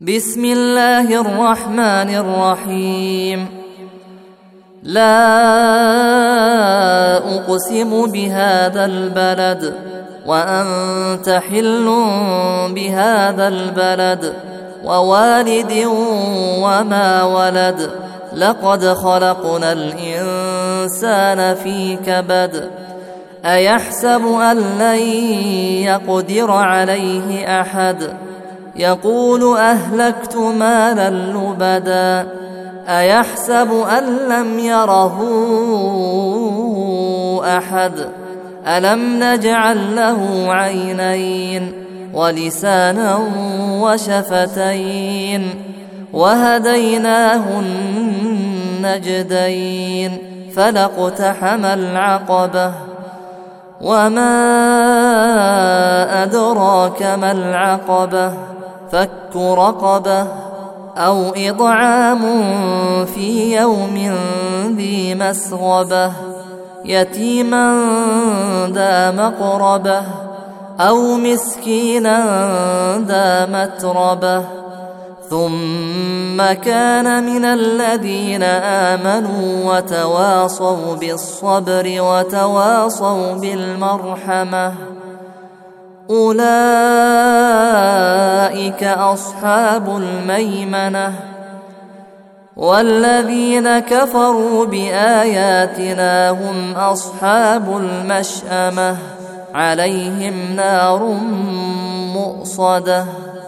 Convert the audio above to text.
بسم الله الرحمن الرحيم. لا أقسم بهذا البلد وأنت حل بهذا البلد ووالد وما ولد لقد خلقنا الإنسان في كبد أيحسب أن لن يقدر عليه أحد يقول أهلكت مالا لبدا أيحسب أن لم يره أحد ألم نجعل له عينين ولسانا وشفتين وهديناه النجدين فلاقتحم العقبة وما أدراك ما العقبة فك رقبة أو إطعام في يوم ذي مسغبة يتيما ذا مقربة أو مسكينا ذا متربة ثم كان من الذين آمنوا وتواصوا بالصبر وتواصوا بالمرحمة أولئك أصحاب الميمنة والذين كفروا بآياتنا هم أصحاب المشأمة عليهم نار مؤصدة.